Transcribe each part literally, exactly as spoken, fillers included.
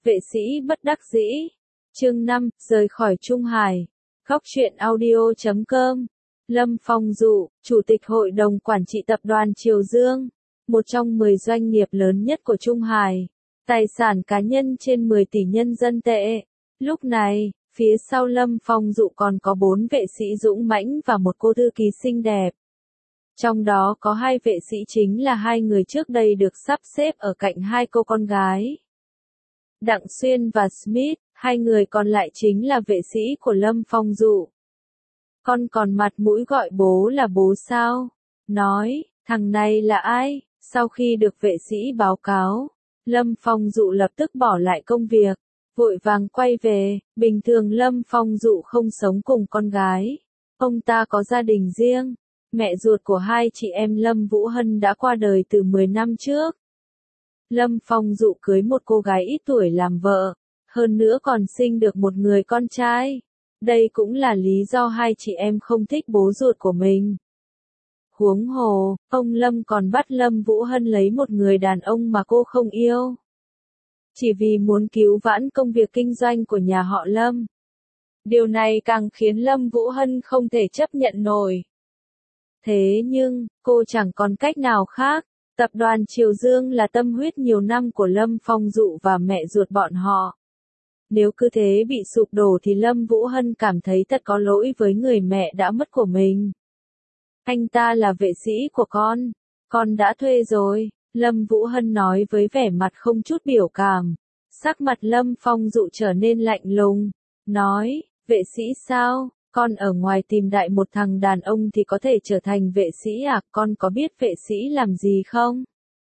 Vệ sĩ bất đắc dĩ. Chương năm, rời khỏi Trung Hải. Góc truyện audio chấm com. Lâm Phong Dụ, Chủ tịch Hội đồng Quản trị Tập đoàn Triều Dương, một trong mười doanh nghiệp lớn nhất của Trung Hải. Tài sản cá nhân trên mười tỷ nhân dân tệ. Lúc này, phía sau Lâm Phong Dụ còn có bốn vệ sĩ dũng mãnh và một cô thư ký xinh đẹp. Trong đó có hai vệ sĩ chính là hai người trước đây được sắp xếp ở cạnh hai cô con gái. Đặng Xuyên và Smith, hai người còn lại chính là vệ sĩ của Lâm Phong Dụ. Con còn mặt mũi gọi bố là bố sao? Nói, thằng này là ai? Sau khi được vệ sĩ báo cáo, Lâm Phong Dụ lập tức bỏ lại công việc, vội vàng quay về. Bình thường Lâm Phong Dụ không sống cùng con gái. Ông ta có gia đình riêng. Mẹ ruột của hai chị em Lâm Vũ Hân đã qua đời từ mười năm trước. Lâm Phong Dụ cưới một cô gái ít tuổi làm vợ, hơn nữa còn sinh được một người con trai. Đây cũng là lý do hai chị em không thích bố ruột của mình. Huống hồ, ông Lâm còn bắt Lâm Vũ Hân lấy một người đàn ông mà cô không yêu. Chỉ vì muốn cứu vãn công việc kinh doanh của nhà họ Lâm. Điều này càng khiến Lâm Vũ Hân không thể chấp nhận nổi. Thế nhưng, cô chẳng còn cách nào khác. Tập đoàn Triều Dương là tâm huyết nhiều năm của Lâm Phong Dụ và mẹ ruột bọn họ. Nếu cứ thế bị sụp đổ thì Lâm Vũ Hân cảm thấy thật có lỗi với người mẹ đã mất của mình. Anh ta là vệ sĩ của con. Con đã thuê rồi, Lâm Vũ Hân nói với vẻ mặt không chút biểu cảm. Sắc mặt Lâm Phong Dụ trở nên lạnh lùng. Nói, vệ sĩ sao? Con ở ngoài tìm đại một thằng đàn ông thì có thể trở thành vệ sĩ à? Con có biết vệ sĩ làm gì không?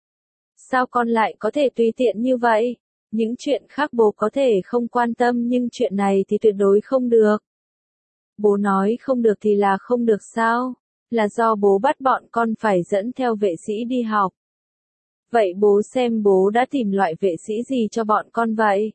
Sao con lại có thể tùy tiện như vậy? Những chuyện khác bố có thể không quan tâm nhưng chuyện này thì tuyệt đối không được. Bố nói không được thì là không được sao? Là do bố bắt bọn con phải dẫn theo vệ sĩ đi học. Vậy bố xem bố đã tìm loại vệ sĩ gì cho bọn con vậy?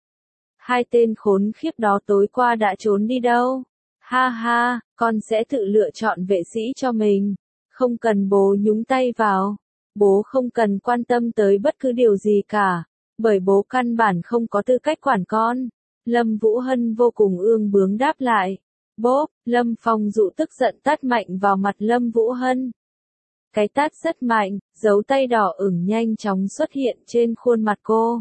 Hai tên khốn khiếp đó tối qua đã trốn đi đâu? Ha ha, con sẽ tự lựa chọn vệ sĩ cho mình. Không cần bố nhúng tay vào. Bố không cần quan tâm tới bất cứ điều gì cả. Bởi bố căn bản không có tư cách quản con. Lâm Vũ Hân vô cùng ương bướng đáp lại. Bốp, Lâm Phong Dụ tức giận tát mạnh vào mặt Lâm Vũ Hân. Cái tát rất mạnh, dấu tay đỏ ửng nhanh chóng xuất hiện trên khuôn mặt cô.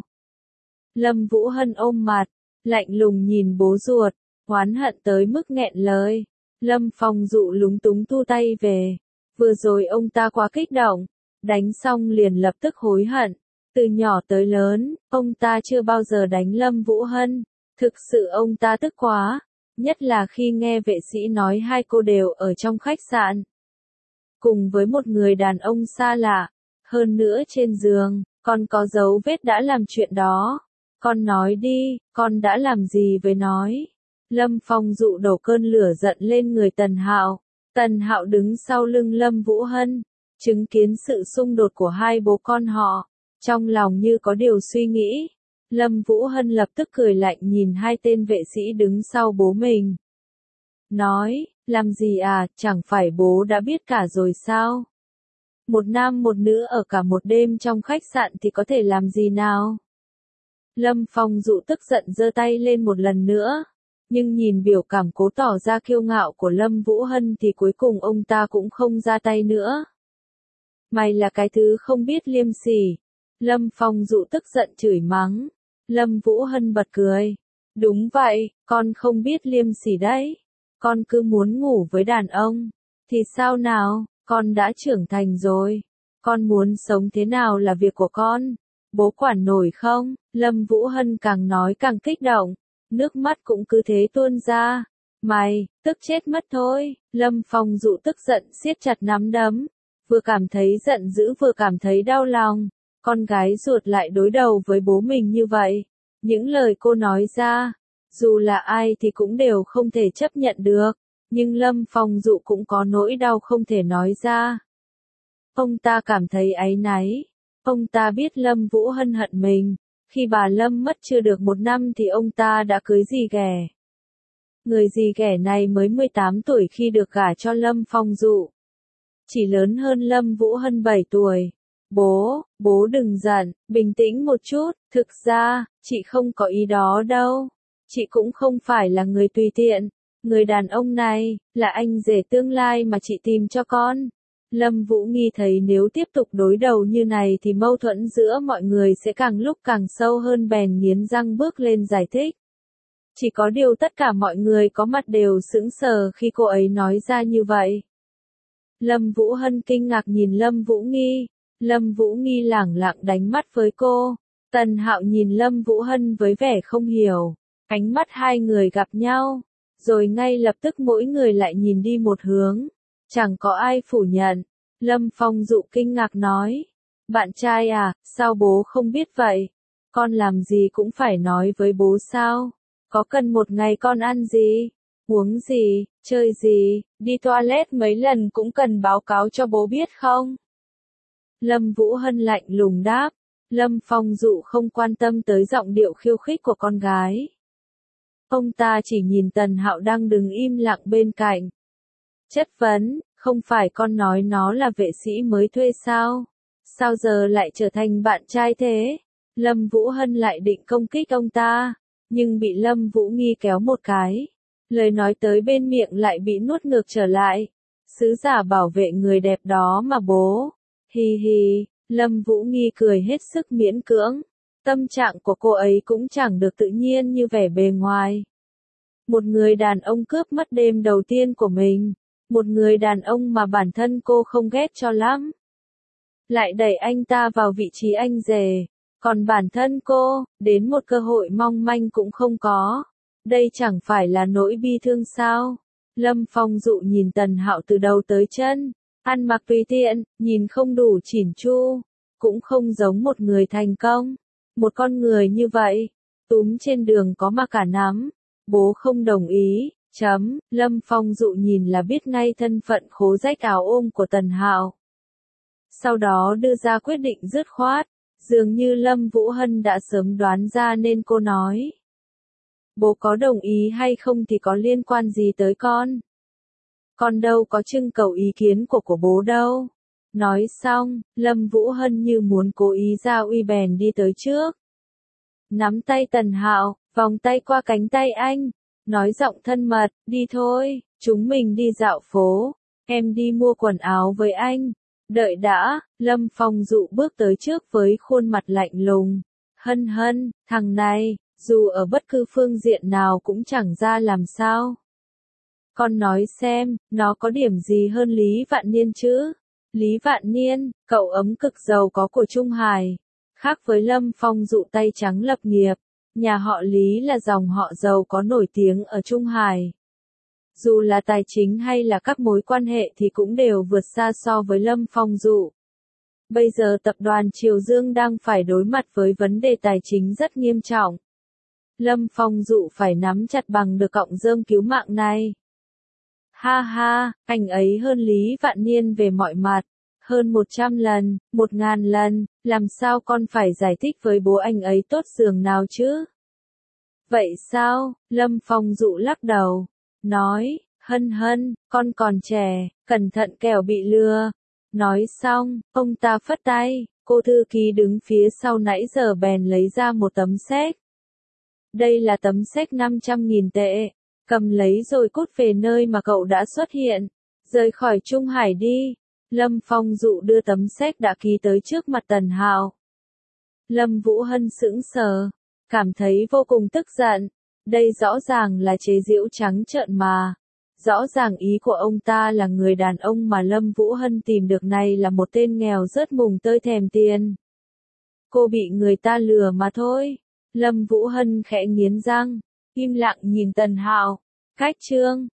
Lâm Vũ Hân ôm mặt, lạnh lùng nhìn bố ruột, oán hận tới mức nghẹn lời. Lâm Phong Dụ lúng túng thu tay về. Vừa rồi ông ta quá kích động, đánh xong liền lập tức hối hận. Từ nhỏ tới lớn, ông ta chưa bao giờ đánh Lâm Vũ Hân. Thực sự ông ta tức quá, nhất là khi nghe vệ sĩ nói hai cô đều ở trong khách sạn. Cùng với một người đàn ông xa lạ, hơn nữa trên giường, còn có dấu vết đã làm chuyện đó. Con nói đi, con đã làm gì với nói? Lâm Phong Dụ đổ cơn lửa giận lên người Tần Hạo. Tần Hạo đứng sau lưng Lâm Vũ Hân, chứng kiến sự xung đột của hai bố con họ. Trong lòng như có điều suy nghĩ, Lâm Vũ Hân lập tức cười lạnh nhìn hai tên vệ sĩ đứng sau bố mình. Nói, làm gì à, chẳng phải bố đã biết cả rồi sao? Một nam một nữ ở cả một đêm trong khách sạn thì có thể làm gì nào? Lâm Phong Dụ tức giận giơ tay lên một lần nữa, nhưng nhìn biểu cảm cố tỏ ra kiêu ngạo của Lâm Vũ Hân thì cuối cùng ông ta cũng không ra tay nữa. Mày là cái thứ không biết liêm sỉ. Lâm Phong Dụ tức giận chửi mắng. Lâm Vũ Hân bật cười. Đúng vậy, con không biết liêm sỉ đấy. Con cứ muốn ngủ với đàn ông. Thì sao nào, con đã trưởng thành rồi. Con muốn sống thế nào là việc của con. Bố quản nổi không? Lâm Vũ Hân càng nói càng kích động. Nước mắt cũng cứ thế tuôn ra. Mày, tức chết mất thôi. Lâm Phong Dụ tức giận siết chặt nắm đấm. Vừa cảm thấy giận dữ vừa cảm thấy đau lòng. Con gái ruột lại đối đầu với bố mình như vậy. Những lời cô nói ra, dù là ai thì cũng đều không thể chấp nhận được. Nhưng Lâm Phong Dụ cũng có nỗi đau không thể nói ra. Ông ta cảm thấy áy náy. Ông ta biết Lâm Vũ Hân hận mình. Khi bà Lâm mất chưa được một năm thì ông ta đã cưới dì ghẻ. Người dì ghẻ này mới mười tám tuổi khi được gả cho Lâm Phong Dụ. Chỉ lớn hơn Lâm Vũ Hân bảy tuổi. Bố, bố đừng giận, bình tĩnh một chút, thực ra, Chị không có ý đó đâu. Chị cũng không phải là người tùy tiện. Người đàn ông này, là anh rể tương lai mà chị tìm cho con. Lâm Vũ Nghi thấy nếu tiếp tục đối đầu như này thì mâu thuẫn giữa mọi người sẽ càng lúc càng sâu hơn, bèn nghiến răng bước lên giải thích. Chỉ có điều tất cả mọi người có mặt đều sững sờ khi cô ấy nói ra như vậy. Lâm Vũ Hân kinh ngạc nhìn Lâm Vũ Nghi. Lâm Vũ Nghi lẳng lặng đánh mắt với cô. Tần Hạo nhìn Lâm Vũ Hân với vẻ không hiểu. Ánh mắt hai người gặp nhau. Rồi ngay lập tức mỗi người lại nhìn đi một hướng. Chẳng có ai phủ nhận. Lâm Phong Dụ kinh ngạc nói. Bạn trai à, sao bố không biết vậy? Con làm gì cũng phải nói với bố sao? Có cần một ngày con ăn gì, uống gì, chơi gì, đi toilet mấy lần cũng cần báo cáo cho bố biết không? Lâm Vũ Hân lạnh lùng đáp. Lâm Phong Dụ không quan tâm tới giọng điệu khiêu khích của con gái. Ông ta chỉ nhìn Tần Hạo đang đứng im lặng bên cạnh. Chất vấn, không phải con nói nó là vệ sĩ mới thuê sao? Sao giờ lại trở thành bạn trai thế? Lâm Vũ Hân lại định công kích ông ta, nhưng bị Lâm Vũ Nghi kéo một cái. Lời nói tới bên miệng lại bị nuốt ngược trở lại. Sứ giả bảo vệ người đẹp đó mà bố. Hi hi, Lâm Vũ Nghi cười hết sức miễn cưỡng. Tâm trạng của cô ấy cũng chẳng được tự nhiên như vẻ bề ngoài. Một người đàn ông cướp mất đêm đầu tiên của mình. Một người đàn ông mà bản thân cô không ghét cho lắm. Lại đẩy anh ta vào vị trí anh rể. Còn bản thân cô, đến một cơ hội mong manh cũng không có. Đây chẳng phải là nỗi bi thương sao? Lâm Phong Dụ nhìn Tần Hạo từ đầu tới chân. Ăn mặc tùy tiện, nhìn không đủ chỉn chu. Cũng không giống một người thành công. Một con người như vậy, túm trên đường có mà cả nắm. Bố không đồng ý, chấm. Lâm Phong Dụ nhìn là biết ngay thân phận khố rách áo ôm của Tần Hạo. Sau đó đưa ra quyết định dứt khoát. Dường như Lâm Vũ Hân đã sớm đoán ra nên cô nói. Bố có đồng ý hay không thì có liên quan gì tới con. Con đâu có trưng cầu ý kiến của của bố đâu. Nói xong, Lâm Vũ Hân như muốn cố ý ra uy bèn đi tới trước. Nắm tay Tần Hạo, vòng tay qua cánh tay anh. Nói giọng thân mật, đi thôi, chúng mình đi dạo phố. Em đi mua quần áo với anh. Đợi đã, Lâm Phong Dụ bước tới trước với khuôn mặt lạnh lùng. Hân Hân, thằng này, dù ở bất cứ phương diện nào cũng chẳng ra làm sao. Con nói xem, nó có điểm gì hơn Lý Vạn Niên chứ? Lý Vạn Niên, cậu ấm cực giàu có của Trung Hải. Khác với Lâm Phong Dụ tay trắng lập nghiệp, nhà họ Lý là dòng họ giàu có nổi tiếng ở Trung Hải. Dù là tài chính hay là các mối quan hệ thì cũng đều vượt xa so với Lâm Phong Dụ. Bây giờ tập đoàn Triều Dương đang phải đối mặt với vấn đề tài chính rất nghiêm trọng. Lâm Phong Dụ phải nắm chặt bằng được cọng rơm cứu mạng này. Ha ha, anh ấy hơn Lý Vạn Niên về mọi mặt. Hơn một trăm lần, một ngàn lần, làm sao con phải giải thích với bố anh ấy tốt giường nào chứ? Vậy sao? Lâm Phong Dụ lắc đầu. Nói, Hân Hân, con còn trẻ, cẩn thận kẻo bị lừa. Nói xong, ông ta phất tay, cô thư ký đứng phía sau nãy giờ bèn lấy ra một tấm séc. Đây là tấm séc năm trăm nghìn tệ, cầm lấy rồi cút về nơi mà cậu đã xuất hiện, rời khỏi Trung Hải đi. Lâm Phong Dụ đưa tấm séc đã ký tới trước mặt Tần Hạo. Lâm Vũ Hân sững sờ, cảm thấy vô cùng tức giận. Đây rõ ràng là chế giễu trắng trợn mà. Rõ ràng ý của ông ta là người đàn ông mà Lâm Vũ Hân tìm được này là một tên nghèo rớt mùng tơi thèm tiền. Cô bị người ta lừa mà thôi. Lâm Vũ Hân khẽ nghiến răng, im lặng nhìn Tần Hạo. Cách chương